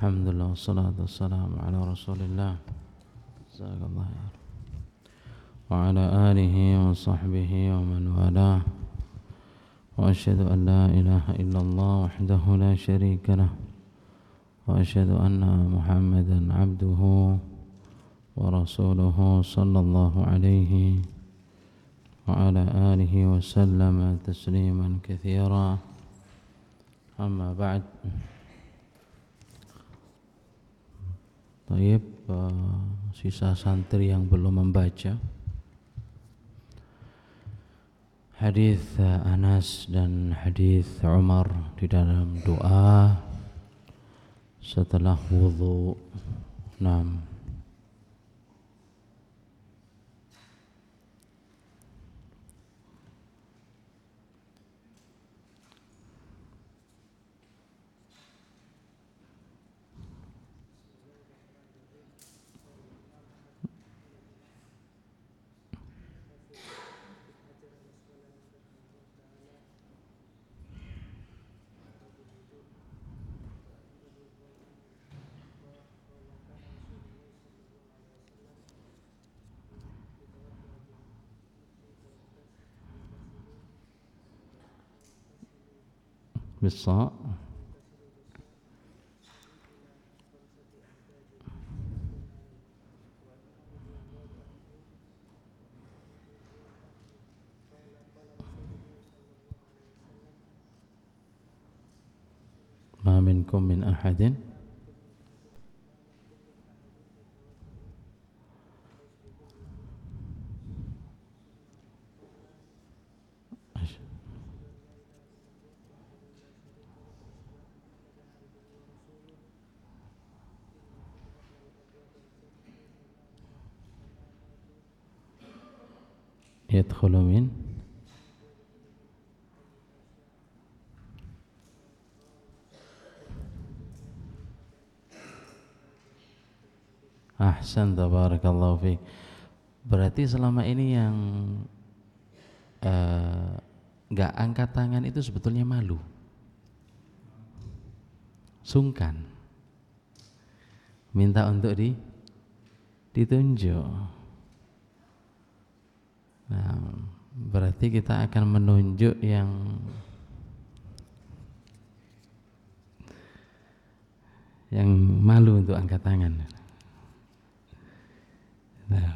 Alhamdulillah wassalatu wassalamu ala Rasulillah. Jazakallah khair. Wa ala alihi wa sahbihi wa man walah. Wa asyhadu an la ilaha illallah wahdahu la syarika lah. Wa asyhadu anna Muhammadan abduhu wa rasuluhu sallallahu alaihi wa ala alihi wa sallama tasliman katsira. Amma ba'd. Baik, sisa santri yang belum membaca hadis Anas dan hadis Umar di dalam doa setelah wudu. Naam. Bisa ma minkum min ahadin yadkhulu min ahsan, tabarakallahu fiik. Berarti selama ini yang enggak angkat tangan itu sebetulnya malu, sungkan, minta untuk ditunjuk. Nah, berarti kita akan menunjuk yang malu untuk angkat tangan. Nah,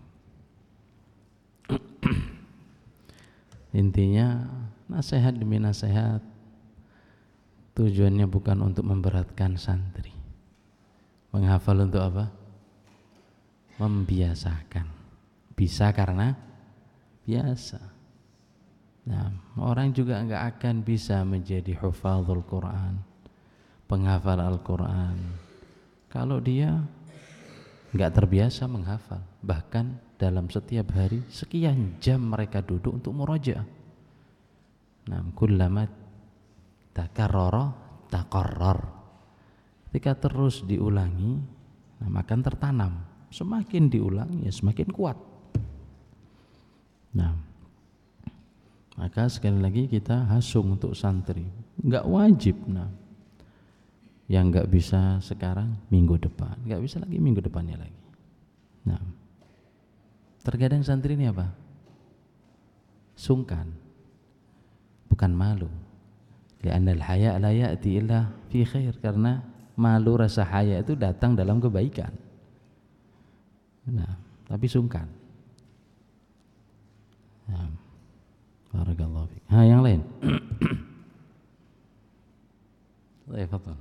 intinya nasihat demi nasihat, tujuannya bukan untuk memberatkan santri. Menghafal untuk apa? Membiasakan. Bisa karena biasa. Nah, orang juga enggak akan bisa menjadi hufadzul Quran, penghafal Al-Quran, kalau dia enggak terbiasa menghafal. Bahkan dalam setiap hari sekian jam mereka duduk untuk murajaah. Nah, kullama takarrara taqarrar. Ketika terus diulangi, nah, akan tertanam. Semakin diulangi ya semakin kuat. Nah, maka sekali lagi kita hasung untuk santri, enggak wajib. Nah, yang enggak bisa sekarang minggu depan, enggak bisa lagi minggu depannya lagi. Nah, terkadang santri ini apa? Sungkan, bukan malu. Li'anna al-haya' la ya'ti illa fi khair, karena malu, rasa haya itu datang dalam kebaikan. Nah, tapi sungkan. Nah, barakallahu fiik. Yang lain. Baik, fadhal.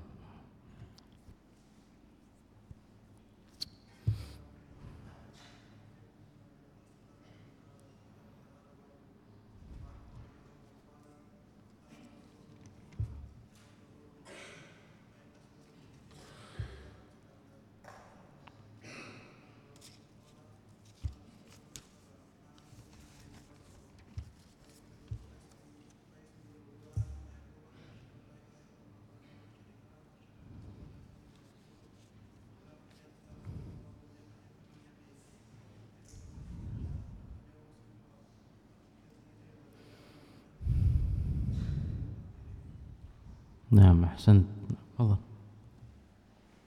Nah, ahsan. Allah.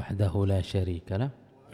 wahdahu la syarika lah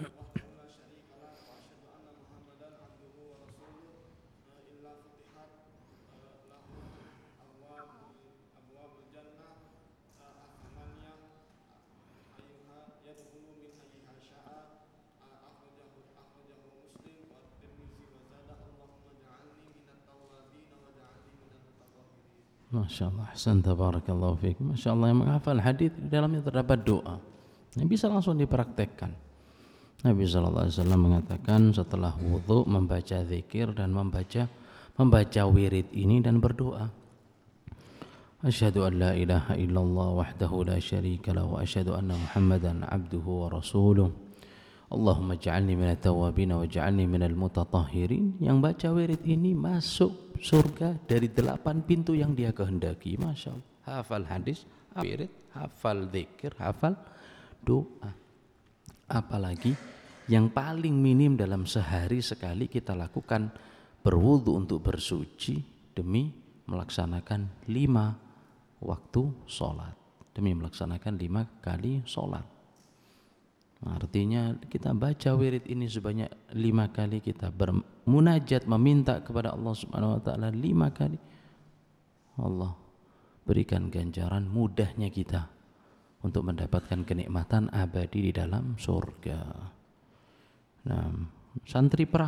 Masya Allah, ahsan, tabarakallahu fiik. Masya Allah, yang menghafal hadis di dalamnya terdapat doa yang bisa langsung dipraktekkan. Nabi SAW mengatakan setelah wudhu membaca zikir dan membaca wirid ini dan berdoa. Asyhadu an la ilaha illallah wahdahu la syarika lahu wa asyhadu anna Muhammadan abduhu wa rasuluh. Allahumma ja'alni minat tawabin wa ja'alni minal mutatahhirin. Yang baca wirid ini masuk surga dari 8 pintu yang dia kehendaki. Masya Allah. Hafal hadis, wirid, hafal zikir, hafal doa. Apalagi yang paling minim dalam sehari sekali kita lakukan berwudu untuk bersuci demi melaksanakan 5 waktu sholat, demi melaksanakan 5 kali sholat. Artinya kita baca wirid ini sebanyak 5 kali, kita bermunajat meminta kepada Allah Subhanahu wa taala 5 kali. Allah berikan ganjaran mudahnya kita untuk mendapatkan kenikmatan abadi di dalam surga. Nah, santri perah.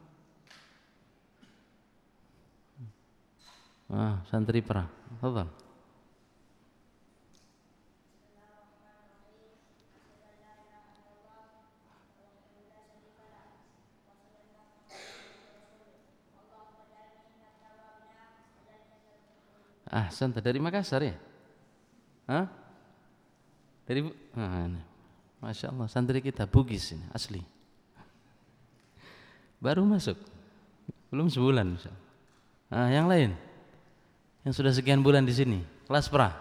Santri perah. Tafadhal. Ahsan, dari Makassar ya? Masya Allah, santri kita Bugis ini asli. Baru masuk, belum sebulan. Yang lain, yang sudah sekian bulan di sini, kelas pra.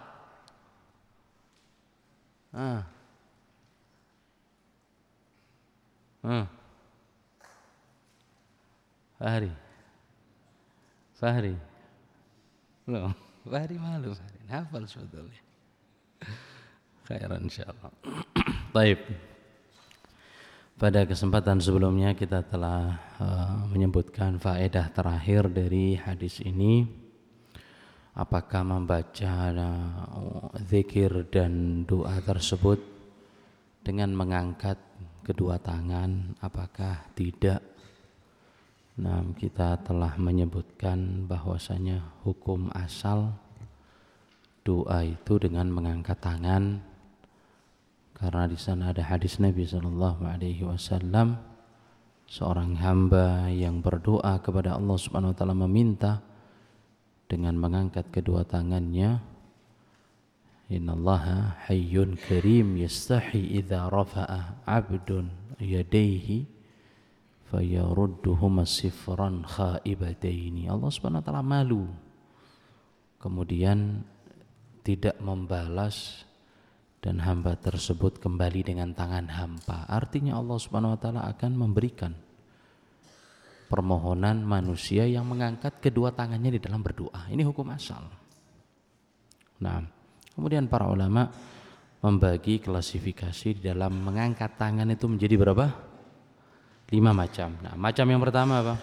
Fahri, belum. Fahri malu, Fahri hafal sebetulnya. Khairan insyaallah. Baik. Pada kesempatan sebelumnya kita telah menyebutkan faedah terakhir dari hadis ini. Apakah membaca zikir dan doa tersebut dengan mengangkat kedua tangan, apakah tidak? Nah, kita telah menyebutkan bahwasanya hukum asal doa itu dengan mengangkat tangan, karena di sana ada hadis Nabi SAW, seorang hamba yang berdoa kepada Allah Subhanahu wa taala meminta dengan mengangkat kedua tangannya. Innallaha hayyun karim yastahi idza rafa'a 'abdun yadayhi fayarudduhuma sifran khaibataini. Allah Subhanahu wa taala malu kemudian tidak membalas dan hamba tersebut kembali dengan tangan hampa. Artinya Allah Subhanahu wa taala akan memberikan permohonan manusia yang mengangkat kedua tangannya di dalam berdoa. Ini hukum asal. Nah, kemudian para ulama membagi klasifikasi di dalam mengangkat tangan itu menjadi berapa? 5 macam. Nah, macam yang pertama apa?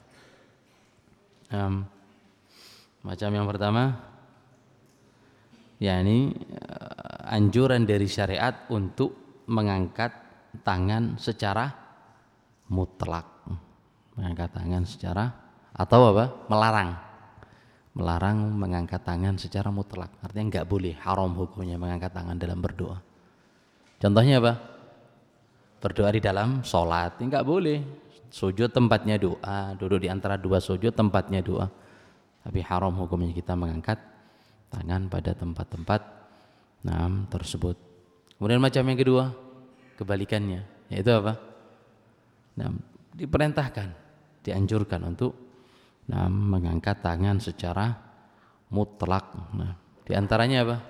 Macam yang pertama, yakni anjuran dari syariat untuk mengangkat tangan secara mutlak. Mengangkat tangan secara, atau apa? Melarang mengangkat tangan secara mutlak. Artinya enggak boleh, haram hukumnya mengangkat tangan dalam berdoa. Contohnya apa? Berdoa di dalam sholat, enggak boleh. Sujud tempatnya doa, duduk di antara 2 sujud tempatnya doa. Tapi haram hukumnya kita mengangkat tangan pada tempat-tempat tersebut. Kemudian macam yang kedua, kebalikannya, yaitu apa? Diperintahkan, dianjurkan untuk mengangkat tangan secara mutlak. Di antaranya apa?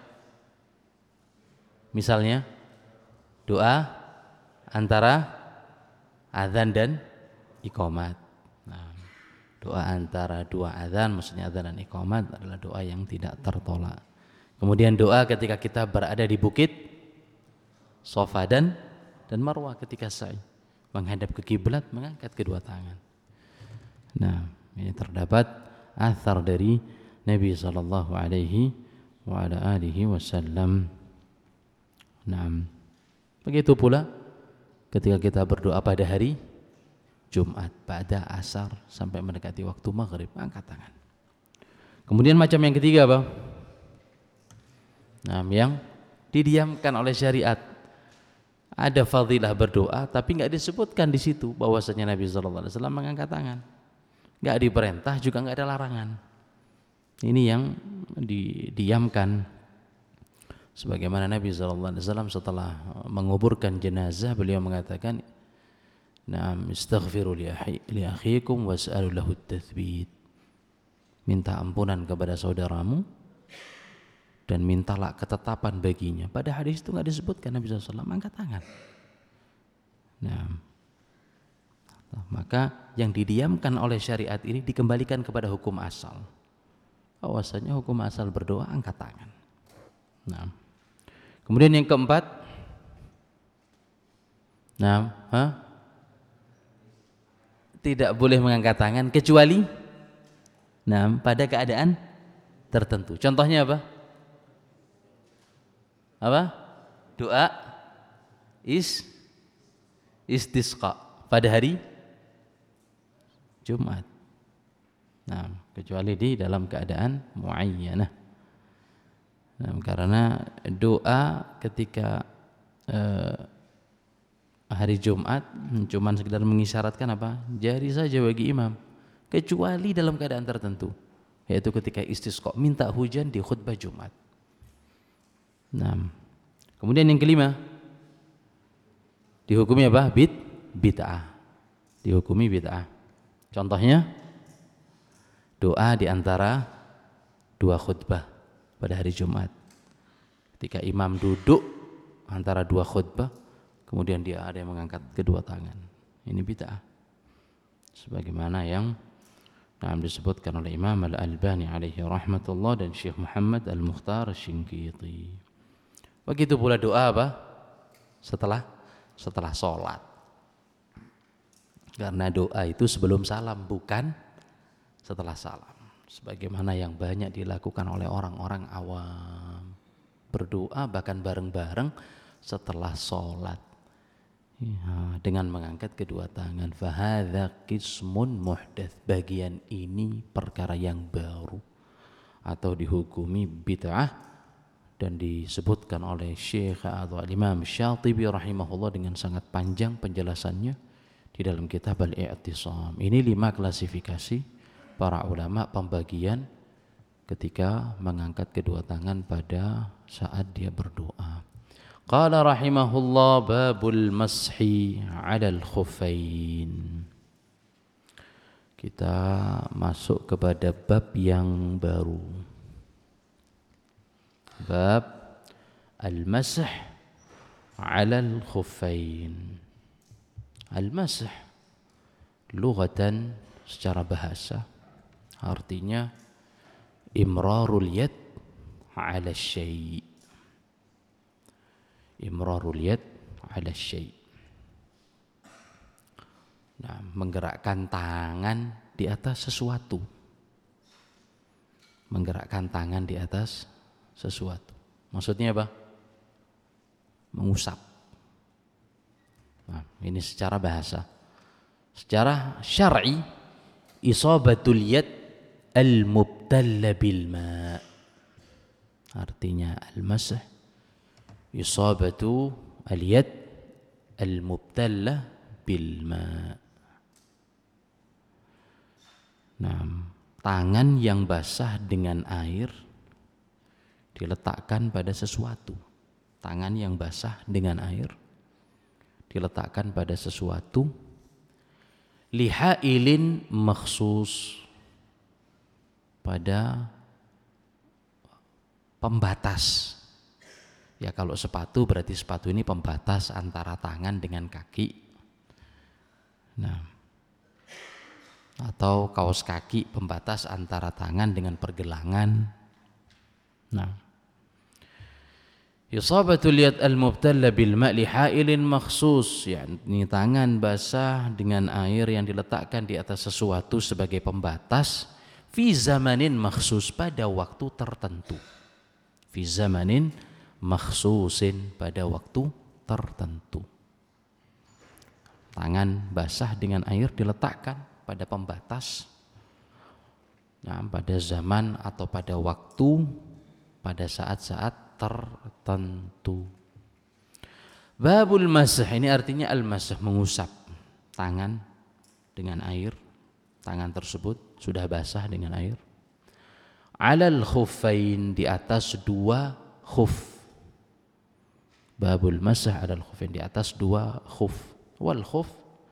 Misalnya doa antara azan dan iqamat. Doa antara 2 azan, maksudnya azan dan iqamat, adalah doa yang tidak tertolak. Kemudian doa ketika kita berada di bukit Safa dan dan Marwah ketika sa'i, menghadap ke kiblat, mengangkat kedua tangan. Nah, ini terdapat athar dari Nabi sallallahu alaihi wa ala alihi wasallam. Nah, begitu pula ketika kita berdoa pada hari Jumat, pada asar sampai mendekati waktu maghrib, angkat tangan. Kemudian macam yang ketiga apa? Nah, yang didiamkan oleh syariat. Ada fadilah berdoa, tapi nggak disebutkan di situ bahwasanya Nabi sallallahu alaihi wasallam mengangkat tangan. Nggak diperintah, juga nggak ada larangan. Ini yang didiamkan. Sebagaimana Nabi sallallahu alaihi wasallam setelah menguburkan jenazah, beliau mengatakan, "Na'am, istaghfiru li akhikum was'alu lahu at-tathbit." Minta ampunan kepada saudaramu dan mintalah ketetapan baginya. Pada hadis itu nggak disebutkan Nabi SAW angkat tangan. Nah, maka yang didiamkan oleh syariat ini dikembalikan kepada hukum asal. Bahwasanya hukum asal berdoa angkat tangan. Nah, kemudian yang keempat, tidak boleh mengangkat tangan kecuali pada keadaan tertentu. Contohnya apa? Doa istisqa pada hari Jumat. Nah, kecuali di dalam keadaan muayyanah. Nah, karena doa ketika hari Jumat cuman sekedar mengisyaratkan apa? Jari saja bagi imam, kecuali dalam keadaan tertentu, yaitu ketika istisqa, minta hujan di khutbah Jumat. Nah, kemudian yang kelima, dihukumi apa? Bid'ah. Dihukumi bid'ah. Contohnya doa di antara dua khutbah pada hari Jumat. Ketika imam duduk antara dua khutbah, kemudian dia ada yang mengangkat kedua tangan. Ini bid'ah. Sebagaimana yang disebutkan oleh Imam Al-Albani alaihi rahmatullah dan Syekh Muhammad Al-Mukhtar Asy-Shinqiti. Begitu pula doa apa? Setelah sholat. Karena doa itu sebelum salam, bukan setelah salam. Sebagaimana yang banyak dilakukan oleh orang-orang awam. Berdoa bahkan bareng-bareng setelah sholat. Ya, dengan mengangkat kedua tangan. Fahadha qismun muhdats. Bagian ini perkara yang baru atau dihukumi bid'ah. Dan disebutkan oleh Syekh atau Imam Syatibi rahimahullah dengan sangat panjang penjelasannya di dalam kitab Al-I'tisam. Ini 5 klasifikasi para ulama pembagian ketika mengangkat kedua tangan pada saat dia berdoa. Qala rahimahullah babul mashi 'alal khuffain. Kita masuk kepada bab yang baru. Bab al-masih 'alal khuffain. Al-masih lughatan, secara bahasa artinya imrarul yad 'ala syai'. Imrarul yad 'ala syai'. Nah, menggerakkan tangan di atas sesuatu. Menggerakkan tangan di atas sesuatu. Maksudnya apa? Mengusap. Nah, ini secara bahasa. Secara syar'i, isabatul yad al-mubtalla bil ma'. Artinya al-masih isabatu al-yad al-mubtalla bil ma'. Nah, tangan yang basah dengan air diletakkan pada sesuatu. Tangan yang basah dengan air diletakkan pada sesuatu. Lihailin makhsus, pada pembatas. Ya, kalau sepatu berarti sepatu ini pembatas antara tangan dengan kaki. Nah, atau kaos kaki pembatas antara tangan dengan pergelangan. Nah, Isabatul yad al-mubtalla bil ma'i ha'ilin makhsus, yakni tangan basah dengan air yang diletakkan di atas sesuatu sebagai pembatas, fi zamanin makhsus, pada waktu tertentu. Fi zamanin makhsusin, pada waktu tertentu. Tangan basah dengan air diletakkan pada pembatas, nah, pada zaman atau pada waktu, pada saat-saat tertentu. Babul masah, ini artinya al-masah, mengusap tangan dengan air. Tangan tersebut sudah basah dengan air. Alal khuffain, di atas dua khuf. Babul masah alal khuffain, di atas dua khuf. Wal khuf,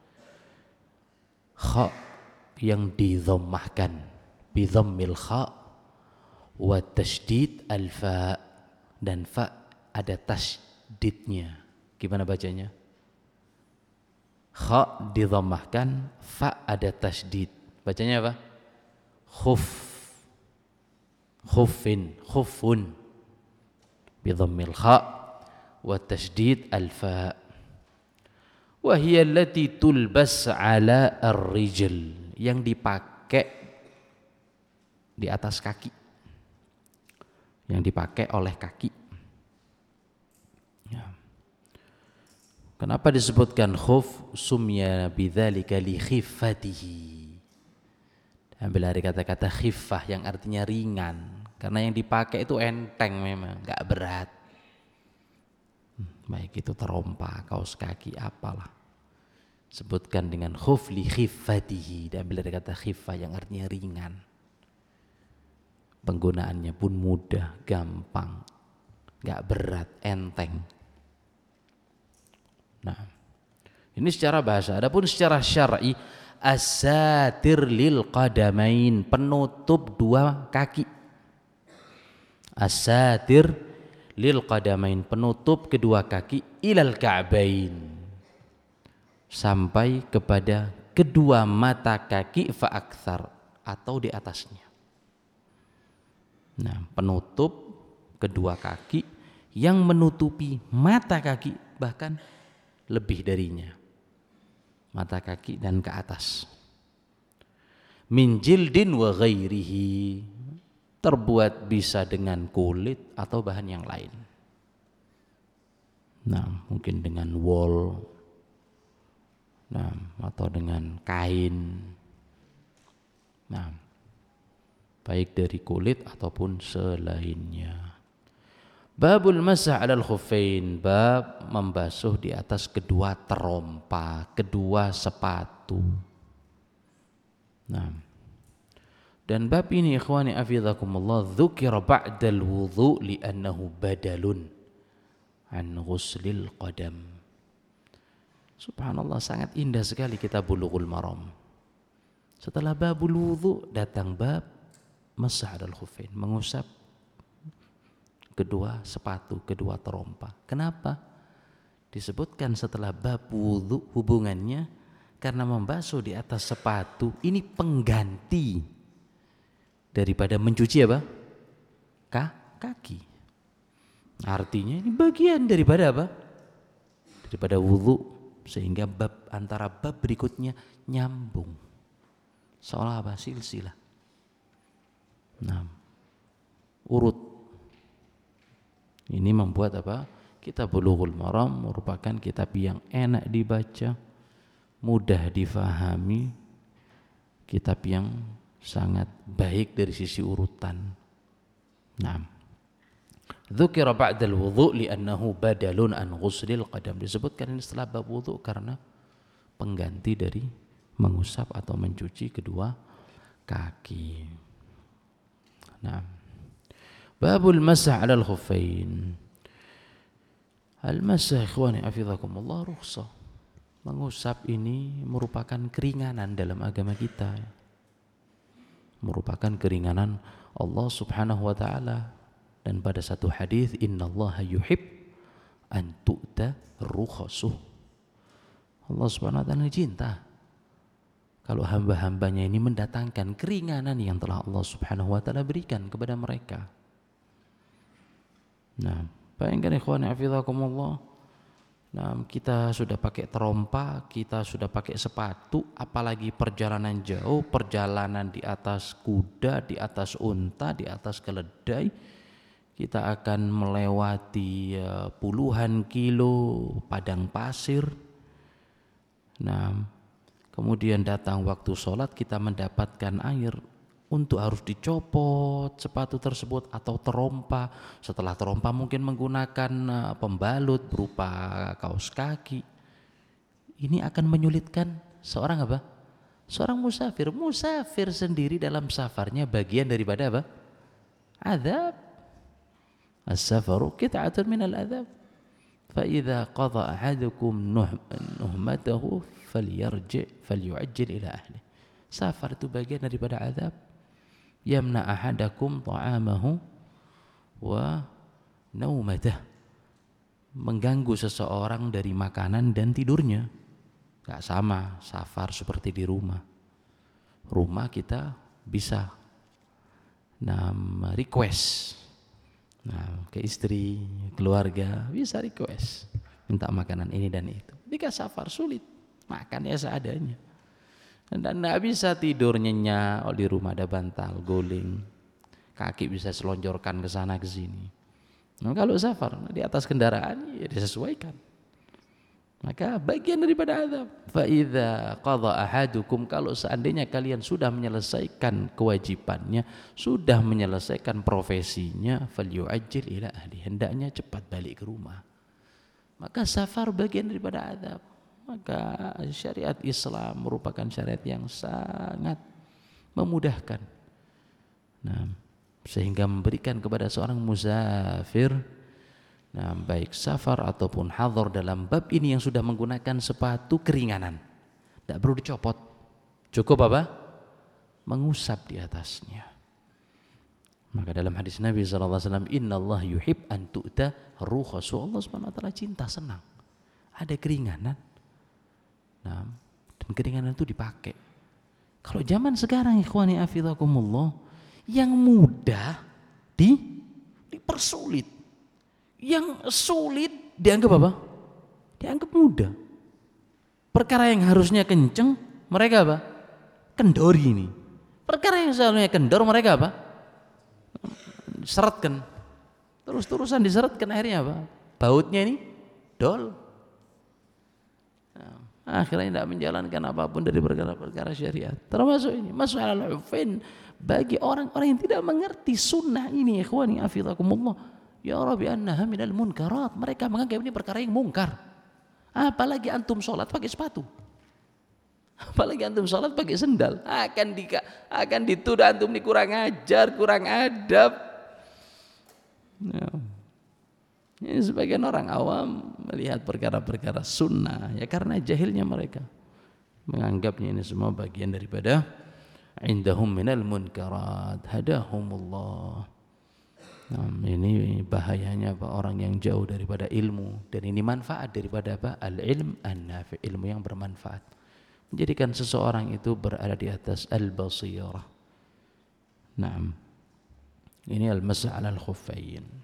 kha yang didhammahkan, bi dhammil kha, wa tasydid al fa, dan fa ada tasydidnya. Gimana bacanya? Kha didhammahkan, fa ada tasydid. Bacanya apa? Khuf, khuffin, khuffun, bi dhammil kha wa tasydid al fa. Wa hiya allati tulbas ala ar-rijl, yang dipakai di atas kaki, yang dipakai oleh kaki. Ya. Kenapa disebutkan khuf? Sumya bidzalika li khiffatihi. Ambil dari kata-kata khiffah yang artinya ringan, karena yang dipakai itu enteng, memang enggak berat. Baik itu terompa, kaos kaki, apalah. Sebutkan dengan khuf li khiffatihi, diambil dari kata khiffah yang artinya ringan. Penggunaannya pun mudah, gampang, gak berat, enteng. Nah, ini secara bahasa. Adapun secara syar'i, as-satir lil qadamain, penutup dua kaki. As-satir lil qadamain, penutup kedua kaki, ilal ka'bain, sampai kepada kedua mata kaki, fa aktsar, atau di atasnya. Nah, penutup kedua kaki yang menutupi mata kaki, bahkan lebih darinya, mata kaki dan ke atas. Min jildin wa ghairihi, terbuat bisa dengan kulit atau bahan yang lain. Nah, mungkin dengan wool, nah, atau dengan kain. Nah, baik dari kulit ataupun selainnya. Babul masah alal khuffain, bab membasuh di atas kedua terompa, kedua sepatu. Nah, dan bab ini ikhwani afizakumullah dzukira ba'dal wudhu li'annahu badalun an ghuslil qadam. Subhanallah, sangat indah sekali kitab Bulughul Maram. Setelah babul wudhu datang bab masah alal khuffain, mengusap kedua sepatu, kedua terompa. Kenapa disebutkan setelah bab wudhu? Hubungannya karena membasuh di atas sepatu ini pengganti daripada mencuci apa? Kaki. Artinya ini bagian daripada apa? Daripada wudhu, sehingga bab antara bab berikutnya nyambung. Seolah apa? Silsilah. Nah, urut. Ini membuat apa? Kitab Bulughul Maram merupakan kitab yang enak dibaca, mudah difahami, kitab yang sangat baik dari sisi urutan. Nah, dzukira ba'dal wudhu li'annahu badalun an ghuslil qadam, disebutkan ini setelah bab wudhu karena pengganti dari mengusap atau mencuci kedua kaki. Nah, babul masah alal khuffain. Al-masah ikhwani afizakumullah rukhsah. Mengusap ini merupakan keringanan dalam agama kita. Merupakan keringanan Allah Subhanahu wa taala, dan pada satu hadis innallaha yuhib an tu'ta rukhasuh. Allah Subhanahu wa taala cinta kalau hamba-hambanya ini mendatangkan keringanan yang telah Allah Subhanahu wa taala berikan kepada mereka. Nah, Bayangkan ikhwan hafizakumullah. Nah, kita sudah pakai terompa, kita sudah pakai sepatu, apalagi perjalanan jauh, perjalanan di atas kuda, di atas unta, di atas keledai. Kita akan melewati puluhan kilo padang pasir. Nah, kemudian datang waktu sholat, kita mendapatkan air. Untuk harus dicopot sepatu tersebut atau terompa. Setelah terompa mungkin menggunakan pembalut berupa kaos kaki. Ini akan menyulitkan seorang apa? Seorang musafir. Musafir sendiri dalam safarnya bagian daripada apa? Azab. As-safaru qit'atun minal azab. Fa idza qada ahadukum nuhmatahu falyarji' falyu'ajjil ila ahli. Safar itu bagian daripada azab. Yamna ahadakum ta'amahu wa naumatah, mengganggu seseorang dari makanan dan tidurnya. Gak sama safar seperti di rumah. Rumah kita bisa request ke istri, keluarga bisa request minta makanan ini dan itu. Jika safar sulit, makannya seadanya. Dan tidak bisa tidur nyenyak, di rumah ada bantal, guling, kaki bisa selonjorkan ke sana ke sini. Nah, kalau safar di atas kendaraan ya disesuaikan. Maka bagian daripada azab. Fa idza qada ahadukum, kalau seandainya kalian sudah menyelesaikan kewajibannya, sudah menyelesaikan profesinya, falyu'ajjil ila ahli, hendaknya cepat balik ke rumah. Maka safar bagian daripada azab. Maka syariat Islam merupakan syariat yang sangat memudahkan. Nah, sehingga memberikan kepada seorang musafir, baik safar ataupun hadhar dalam bab ini yang sudah menggunakan sepatu keringanan. Tidak perlu dicopot. Cukup apa? Mengusap di atasnya. Maka dalam hadis Nabi SAW, Inna Allah yuhib an tu'ta rukhasu. Allah SWT cinta, senang. Ada keringanan. Nah, dan keringanan itu dipakai. Kalau zaman sekarang ikhwani afidakumullah, yang mudah dipersulit, yang sulit dianggap apa? Dianggap mudah. Perkara yang harusnya kenceng, mereka apa? Kendori ini. Perkara yang seharusnya kendor, mereka apa? Seretkan. Terus-terusan diseretkan, akhirnya apa? Bautnya ini dol. Akhirnya tidak menjalankan apapun dari perkara-perkara syariat. Termasuk ini, masalah al-ufin, bagi orang-orang yang tidak mengerti sunnah ini, ikhwani afidakumullah, ya Rabbi annaha minal munkarat. Mereka menganggap ini perkara yang mungkar. Apalagi antum sholat pakai sepatu, apalagi antum sholat pakai sendal, akan dituduh antum ini kurang ajar, kurang adab. Ini sebagian orang awam melihat perkara-perkara sunnah ya karena jahilnya mereka, menganggapnya ini semua bagian daripada indahum minal munkarat hadahumullah. Nah, ini bahayanya apa? Orang yang jauh daripada ilmu, dan ini manfaat daripada apa? Al-ilm an-nafi', ilmu yang bermanfaat, menjadikan seseorang itu berada di atas al-basirah. Naam. Ini al-masah 'ala al-khuffayn.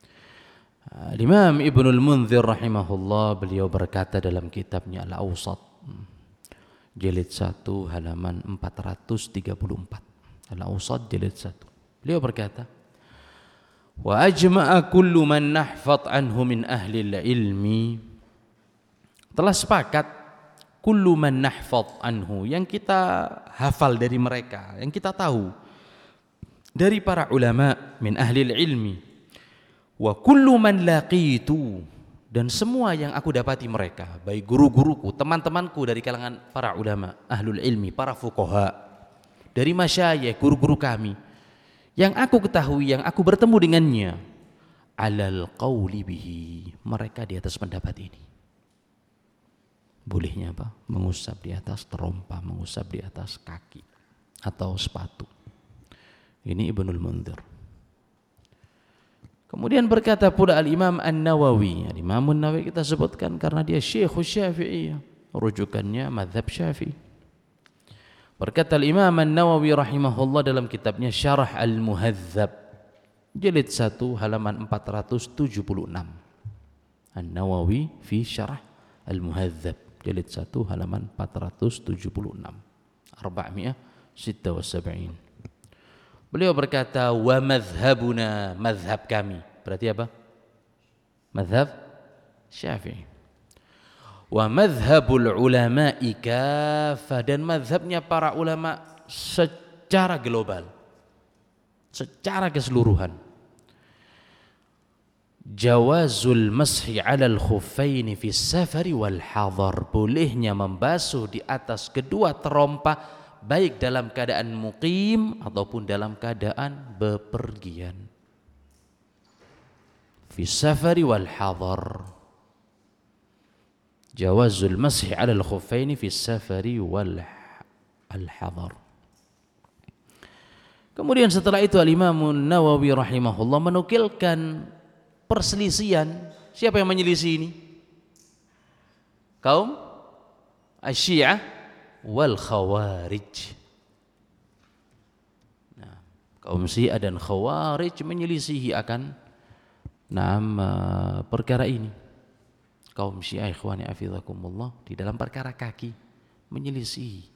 Imam Ibnul Munzir rahimahullah, beliau berkata dalam kitabnya Al-Awsat jilid 1 halaman 434. Al-Awsat jilid 1. Beliau berkata, wa ajma'a kullu man nahfadh anhu min ahli al-ilmi, telah sepakat kullu man nahfadh anhu, yang kita hafal dari mereka, yang kita tahu dari para ulama, min ahli al-ilmi, wa kullu man laqitu, dan semua yang aku dapati mereka, baik guru-guruku, teman-temanku dari kalangan para ulama, ahlul ilmi, para fuqaha, dari masyayikh, guru-guru kami, yang aku ketahui, yang aku bertemu dengannya, alal qawli bihi, mereka di atas pendapat ini. Bolehnya apa? Mengusap di atas terompa, mengusap di atas kaki atau sepatu. Ini Ibnul Munzir. Kemudian berkata pula Al-Imam An-Nawawi. Al-Imam An-Nawawi kita sebutkan karena dia Syekhus Syafi'iyah, rujukannya mazhab Syafi'i. Berkata Al-Imam An-Nawawi rahimahullah dalam kitabnya Syarah Al-Muhadzab jilid 1 halaman 476. An-Nawawi fi Syarah Al-Muhadzab, jilid 1 halaman 476, 476. Beliau berkata, wa madhhabuna, madhab kami, berarti apa? Madhab Syafi'i. Wa madhhabul ulama'i kafah, dan madhabnya para ulama secara global, secara keseluruhan. Jawazul mashi 'alal khuffaini fi safari wal hadar, bolehnya membasuh di atas kedua terompa baik dalam keadaan muqim ataupun dalam keadaan bepergian. Fi safari wal hadar, jawazul mashi 'alal khuffaini fi safari wal hadar. Kemudian setelah itu Al-Imam Nawawi rahimahullah menukilkan perselisihan. Siapa yang menyelisih ini? Kaum Asy-Syiah wal Khawarij. Nah, kaum Syiah dan Khawarij menyelisihi akan perkara ini. Kaum Syiah, ikhwani afizakumullah, di dalam perkara kaki menyelisihi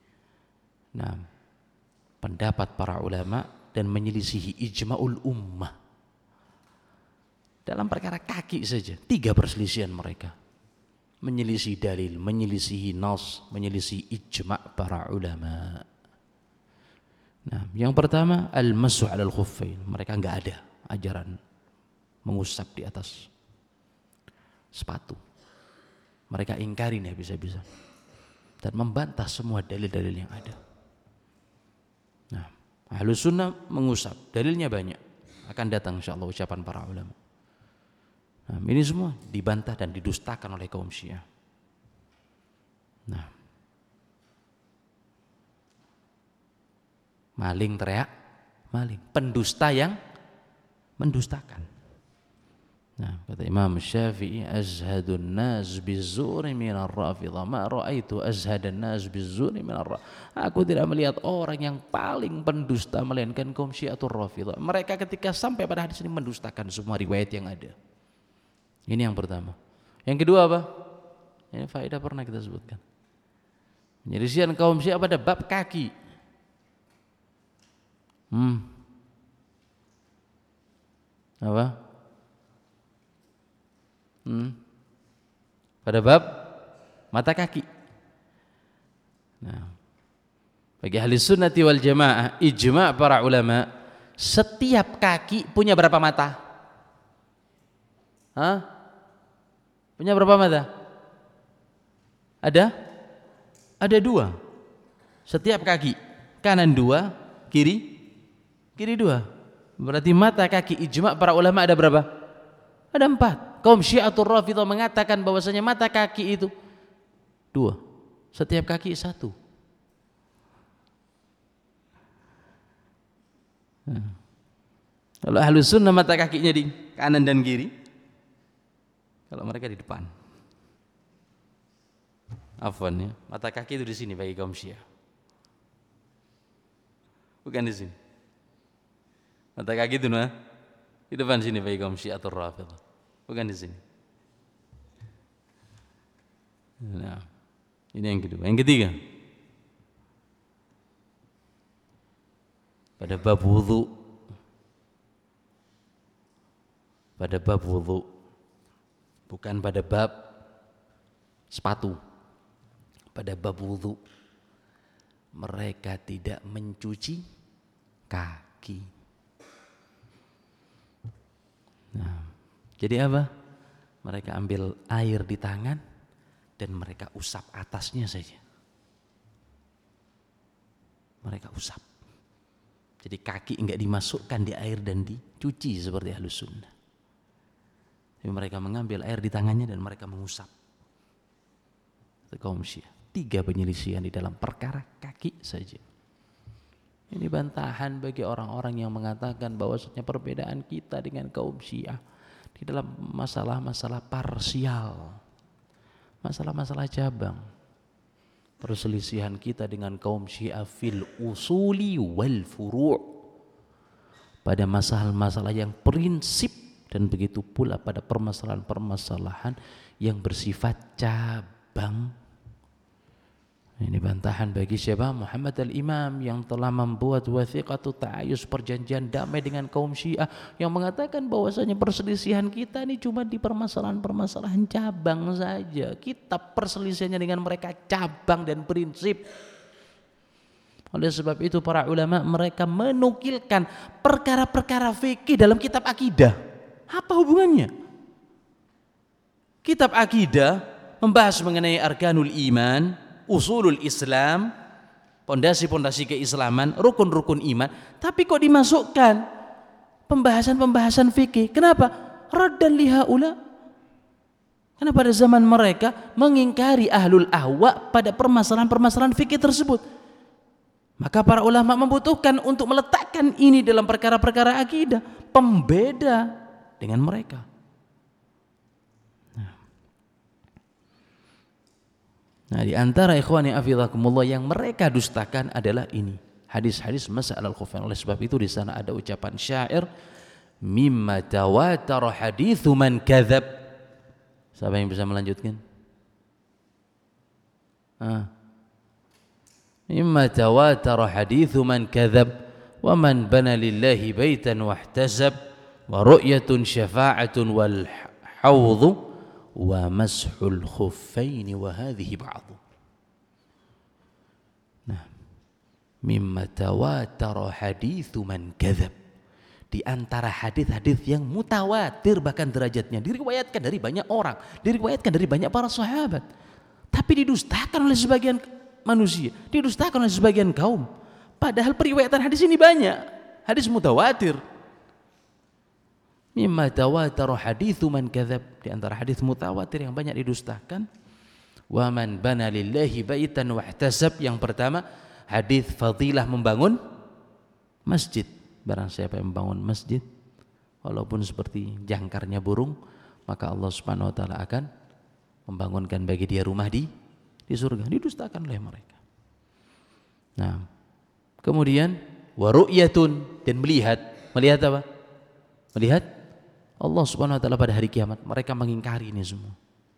pendapat para ulama dan menyelisihi ijma'ul ummah. Dalam perkara kaki saja 3 perselisihan mereka. Menyelisih dalil, menyelisihi nas, menyelisihi ijma' para ulama. Nah, yang pertama al-mashu 'alal khuffain. Mereka enggak ada ajaran mengusap di atas sepatu. Mereka ingkarin bisa-bisa dan membantah semua dalil-dalil yang ada. Nah, Ahlus Sunnah mengusap, dalilnya banyak. Akan datang insyaallah ucapan para ulama. Nah, ini semua dibantah dan didustakan oleh kaum Syiah. Nah, maling teriak, maling, pendusta yang mendustakan. Nah, kata Imam Syafi'i, azhadun nas bizzuri minar rafidhah, ma ra'aitu azhadan nas bizzuri minar rafidhah. Aku tidak melihat orang yang paling pendusta melainkan kaum Syiatul Rafidhah. Mereka ketika sampai pada hadis ini mendustakan semua riwayat yang ada. Ini yang pertama. Yang kedua apa? Ini faedah pernah kita sebutkan. Penyelisihan kaum Syiah pada bab kaki. Apa? Pada bab mata kaki. Nah, bagi ahli sunnati wal jamaah, ijma' para ulama, setiap kaki punya berapa mata? Punya berapa mata? Ada 2. Setiap kaki, kanan 2, kiri 2. Berarti mata kaki ijma' para ulama ada berapa? Ada 4. Kaum Syiatul Rafidhah mengatakan bahwasanya mata kaki itu 2. Setiap kaki 1. Kalau Ahlus Sunnah mata kakinya di kanan dan kiri. Kalau mereka di depan. Afwan ya, mata kaki itu di sini bagi kaum Syiah. Bukan di sini. Mata kaki itu di depan sini bagi kaum Syiatul Rafidhah. Bukan di sini. Nah, ini yang kedua. Yang ketiga, pada bab wudu. Pada bab wudu, bukan pada bab sepatu. Pada bab wudu, mereka tidak mencuci kaki. Nah, jadi apa? Mereka ambil air di tangan dan mereka usap atasnya saja. Mereka usap. Jadi kaki enggak dimasukkan di air dan dicuci seperti Ahlus Sunnah. Tapi mereka mengambil air di tangannya dan mereka mengusap. Itu kaum Syiah. 3 penyelisihan di dalam perkara kaki saja. Ini bantahan bagi orang-orang yang mengatakan bahwasanya perbedaan kita dengan kaum Syiah di dalam masalah-masalah parsial, masalah-masalah cabang. Perselisihan kita dengan kaum Syiah fil usuli wal furu'. pada masalah-masalah yang prinsip, dan begitu pula pada permasalahan-permasalahan yang bersifat cabang. Ini bantahan bagi siapa? Muhammad al-Imam yang telah membuat wathiqatu ta'ayus, perjanjian damai dengan kaum Syiah, yang mengatakan bahwasanya perselisihan kita ini cuma di permasalahan-permasalahan cabang saja. Kitab perselisihannya dengan mereka cabang dan prinsip. Oleh sebab itu para ulama mereka menukilkan perkara-perkara fikih dalam kitab akidah. Apa hubungannya? Kitab akidah membahas mengenai arkanul iman, usulul Islam, pondasi-pondasi keislaman, rukun-rukun iman, tapi kok dimasukkan pembahasan-pembahasan fikih? Kenapa? Raddan lihaula. Karena pada zaman mereka mengingkari ahlul ahwa pada permasalahan-permasalahan fikih tersebut. Maka para ulama membutuhkan untuk meletakkan ini dalam perkara-perkara akidah, pembeda dengan mereka. Nah, di antara ikhwani afizakumullah yang mereka dustakan adalah ini, hadis-hadis mas'al al-khufain. Oleh sebab itu di sana ada ucapan syair, mimma tawatara hadithu man kadzab. Siapa yang bisa melanjutkan? Mimma tawatara hadithu man kadzab wa man bana lillahi baitan wahtasab wa ru'yatun syafa'atun wal hawdhu wa mashul khuffaini wa hadhihi ba'du. Nah, mimma tawatara hadithu man kadzab, di antara hadis-hadis yang mutawatir bahkan derajatnya, diriwayatkan dari banyak orang, diriwayatkan dari banyak para sahabat, tapi didustakan oleh sebagian manusia, didustakan oleh sebagian kaum. Padahal periwayatan hadis ini banyak, hadis mutawatir. Mimma tawatara hadithu man kadzab, di antara hadis mutawatir yang banyak didustakan. Wa man bana lillahi baitan wahtasab, yang pertama hadis fadilah membangun masjid. Barang siapa yang membangun masjid walaupun seperti jangkarnya burung, maka Allah Subhanahu wa taala akan membangunkan bagi dia rumah di surga. Didustakan oleh mereka. Nah, kemudian wa ru'yatun, dan melihat apa? Melihat Allah Subhanahu wa taala pada hari kiamat. Mereka mengingkari ini semua.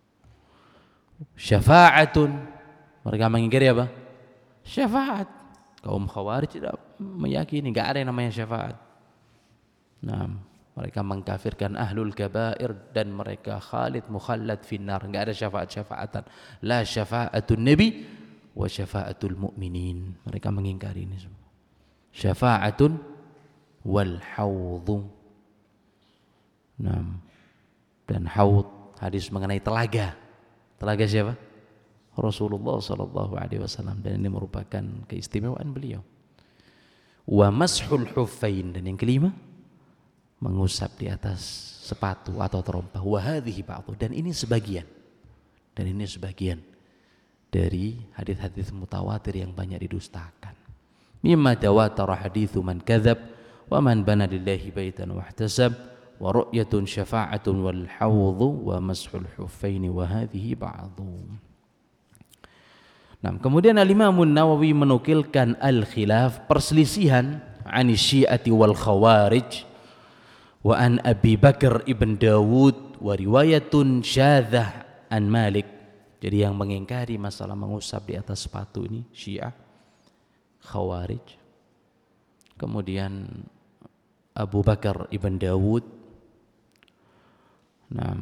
Syafa'atun, mereka mengingkari apa? Syafaat. Kaum Khawarij tidak meyakini, enggak ada yang namanya syafaat. Nah, mereka mengkafirkan ahlul kabair dan mereka khalid mukhallad finnar. Enggak ada syafaat-syafaatan. La syafa'atun nabi wa syafa'atul mu'minin. Mereka mengingkari ini semua. Syafa'atun wal hawdhu. Nah, dan haud, hadis mengenai telaga. Telaga siapa? Rasulullah sallallahu alaihi wasallam, dan ini merupakan keistimewaan beliau. Wa mashul huffain, dan yang kelima mengusap di atas sepatu atau terompah. Wa hadhihi ba'dhu, dan ini sebagian. Dan ini sebagian dari hadis-hadis mutawatir yang banyak didustakan. Mimma tawatara hadithu man kadzab wa man bana lillahi baitan wahtasab wa ru'yatun syafa'atun wal hawdhu wa mashul huffaini wa hadhihi ba'dhu. Nah, kemudian Al-Imam Nawawi menukilkan al-khilaf, perselisihan, an syi'ati wal khawarij wa an Abi Bakar ibn Dawud wa riwayatun syadzah an Malik. Jadi yang mengingkari masalah mengusap di atas sepatu ini Syiah, Khawarij. Kemudian Abu Bakar ibn Dawud. Nah,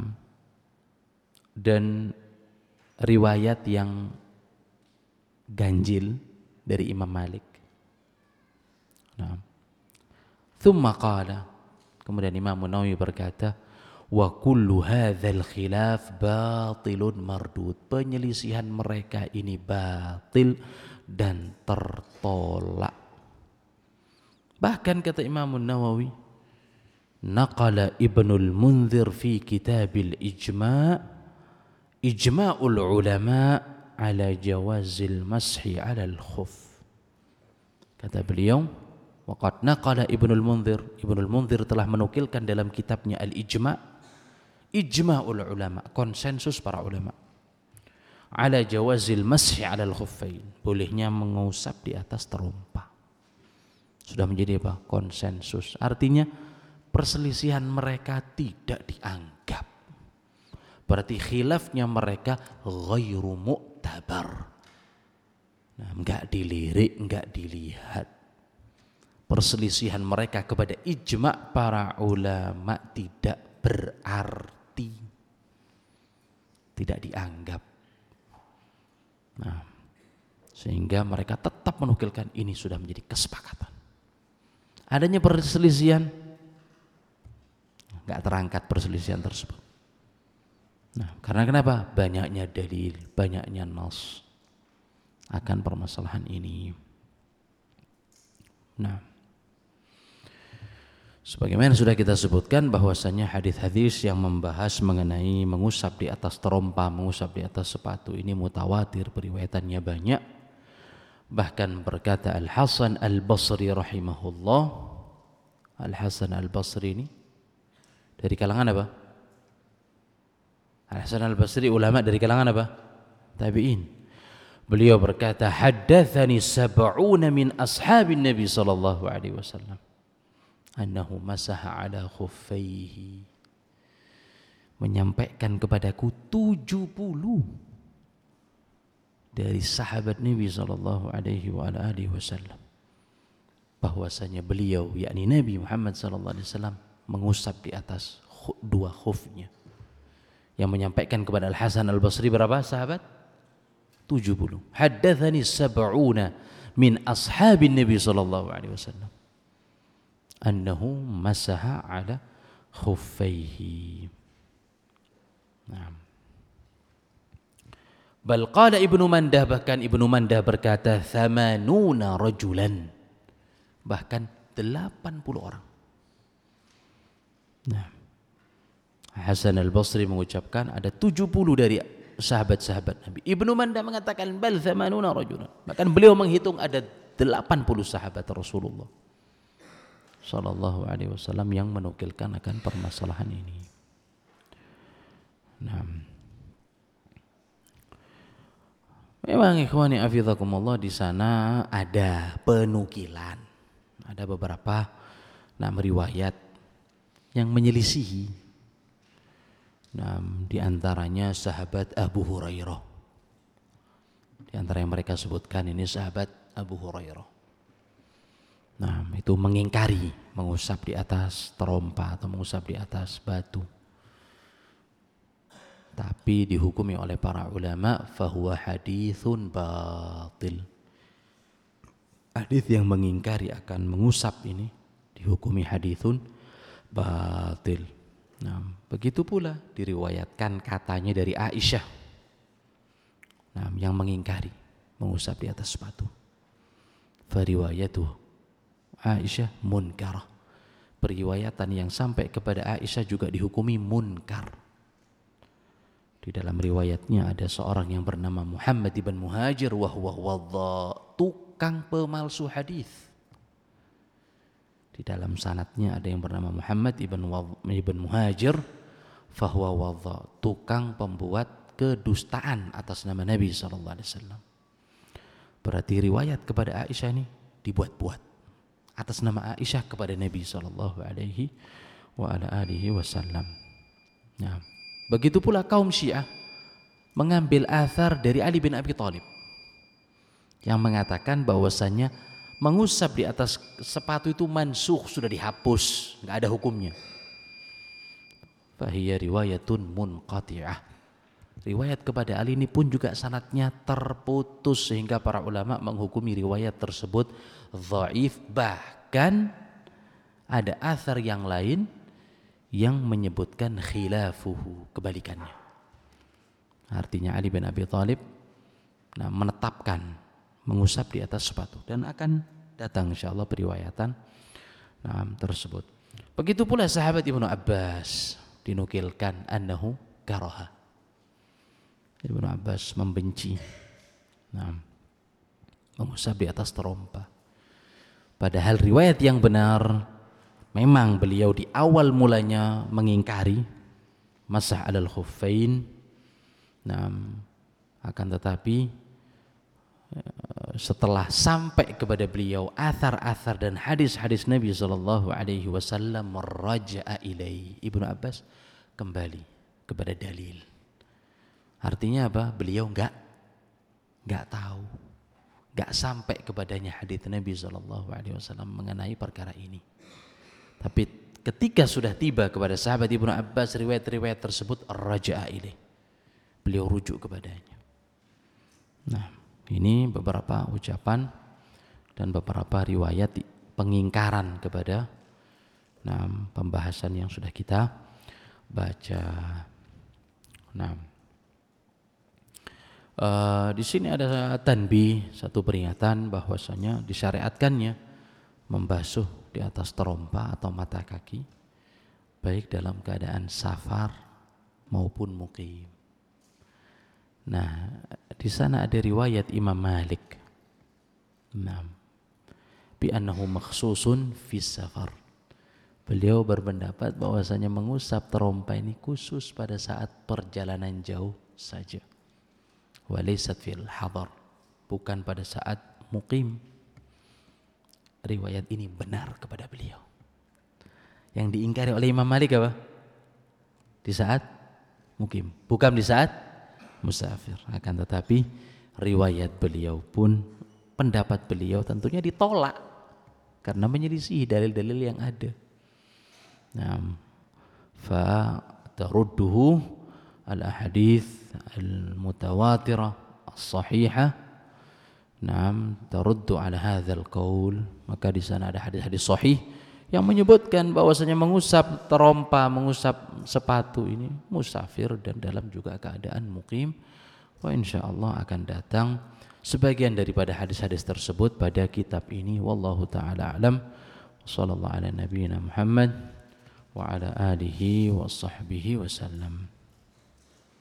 dan riwayat yang ganjil dari Imam Malik. Nah, thumma qala, kemudian Imam Nawawi berkata, wa kullu hadzal khilaf batilun mardud. Penyelisihan mereka ini batil dan tertolak. Bahkan kata Imam Nawawi, naqala Ibnul Munzir fi kitabil ijma' ijma'ul ulama' ala jawazil mashi 'ala al-khuf. Kata beliau, waqad naqala Ibnul Munzir telah menukilkan dalam kitabnya Al-Ijma', ijma'ul ulama, konsensus para ulama, ala jawazil mashi 'ala al-khuffain, bolehnya mengusap di atas terompa. Sudah menjadi apa? Konsensus. Artinya perselisihan mereka tidak dianggap. Berarti khilafnya mereka ghairu mu'tabar. Nah, enggak dilirik, enggak dilihat. Perselisihan mereka kepada ijma' para ulama tidak berarti, tidak dianggap. Nah, sehingga mereka tetap menukilkan ini sudah menjadi kesepakatan. Adanya perselisihan, enggak terangkat perselisihan tersebut. Nah, karena kenapa? Banyaknya dalil, banyaknya nas akan permasalahan ini. Nah, sebagaimana sudah kita sebutkan bahwasanya hadis-hadis yang membahas mengenai mengusap di atas terompa, mengusap di atas sepatu ini mutawatir, periwayatannya banyak. Bahkan berkata Al-Hasan Al-Basri rahimahullah, Al-Hasan Al-Basri ini dari kalangan apa? Al-Hasan Al-Basri ulama dari kalangan apa? Tabi'in. Beliau berkata, haddatsani sab'una min ashabin Nabi sallallahu alaihi wasallam annahu masaha ala khuffaihi. Menyampaikan kepadaku 70 dari sahabat Nabi sallallahu alaihi wasallam bahwasanya beliau yakni Nabi Muhammad sallallahu alaihi wasallam mengusap di atas dua khufnya. Yang menyampaikan kepada Al-Hasan Al-Basri berapa sahabat? 70. Haddatsani sab'una min ashabin Nabi sallallahu alaihi wasallam annahu masaha ala khuffaihi. Nah. Bal qala Ibnu Mandah, bahkan Ibnu Mandah berkata 80 rajulan, bahkan 80 orang. Nah, Hasan Al-Basri mengucapkan ada 70 dari sahabat-sahabat Nabi. Ibnu Mandah mengatakan bal 80 rajulan. Bahkan beliau menghitung ada 80 sahabat Rasulullah sallallahu alaihi wasallam yang menukilkan akan permasalahan ini. Nah, memang ikhwani afizakumullah di sana ada penukilan, ada beberapa riwayat yang menyelisihi. Nah, di antaranya sahabat Abu Hurairah. Di antara yang mereka sebutkan ini sahabat Abu Hurairah. Nah, itu mengingkari mengusap di atas terompa atau mengusap di atas batu. Tapi dihukumi oleh para ulama fahuwa haditsun batil. Hadis yang mengingkari akan mengusap ini dihukumi haditsun batil. Nah, begitu pula diriwayatkan katanya dari Aisyah, nah, yang mengingkari mengusap di atas sepatu. Fariwayatu Aisyah munkarah. Periwayatan yang sampai kepada Aisyah juga dihukumi munkar. Di dalam riwayatnya ada seorang yang bernama Muhammad ibn Muhajir wa huwa wadha, tukang pemalsu hadis. Di dalam sanadnya ada yang bernama Muhammad ibn Muhajir fahuwa wadha, tukang pembuat kedustaan atas nama Nabi sallallahu alaihi wasallam. Berarti riwayat kepada Aisyah ini dibuat-buat atas nama Aisyah kepada Nabi sallallahu alaihi wasallam. Nah, begitu pula kaum Syiah mengambil athar dari Ali bin Abi Thalib yang mengatakan bahwasannya mengusap di atas sepatu itu mansukh, sudah dihapus, enggak ada hukumnya. Fahiya riwayatun munqati'ah. Riwayat kepada Ali ini pun juga sanadnya terputus sehingga para ulama menghukumi riwayat tersebut dhaif. Bahkan ada athar yang lain yang menyebutkan khilafuhu, kebalikannya. Artinya Ali bin Abi Thalib menetapkan mengusap di atas sepatu, dan akan datang insyaallah periwayatan tersebut. Begitu pula sahabat Ibnu Abbas dinukilkan annahu karaha. Ibnu Abbas membenci mengusap di atas terompa. Padahal riwayat yang benar memang beliau di awal mulanya mengingkari masah alal khuffain. Akan tetapi setelah sampai kepada beliau athar-athar dan hadis-hadis Nabi sallallahu alaihi wasallam, meraja'a ilai, Ibnu Abbas kembali kepada dalil. Artinya apa? Beliau enggak tahu, enggak sampai kepadanya hadis Nabi sallallahu alaihi wasallam mengenai perkara ini. Tapi ketika sudah tiba kepada sahabat Ibnu Abbas riwayat-riwayat tersebut, raja'a ilai, beliau rujuk kepadanya. Nah, ini beberapa ucapan dan beberapa riwayat pengingkaran kepada pembahasan yang sudah kita baca. Nah, di sini ada tanbih, satu peringatan bahwasanya disyariatkannya membasuh di atas terompa atau mata kaki baik dalam keadaan safar maupun muqim. Nah, di sana ada riwayat Imam Malik. Bi annahu makhsusun fis safar. Beliau berpendapat bahwasanya mengusap terompa ini khusus pada saat perjalanan jauh saja. Wa laysat fil hadar, bukan pada saat muqim. Riwayat ini benar kepada beliau. Yang diingkari oleh Imam Malik apa? Di saat muqim, bukan di saat musafir. Akan tetapi riwayat beliau pun, pendapat beliau tentunya ditolak karena menyelisih dalil-dalil yang ada. Fa tarudduhu al-ahadits al-mutawatirah as-sahihah. Taruddu ala hadzal qaul. Maka di sana ada hadis-hadis sahih yang menyebutkan bahwasanya mengusap terompa, mengusap sepatu ini musafir dan dalam juga keadaan muqim. Wa insyaallah akan datang sebagian daripada hadis-hadis tersebut pada kitab ini. Wallahu taala alam. Wassallallahu ala nabiyyina Muhammad wa ala alihi wa sahbihi wasallam.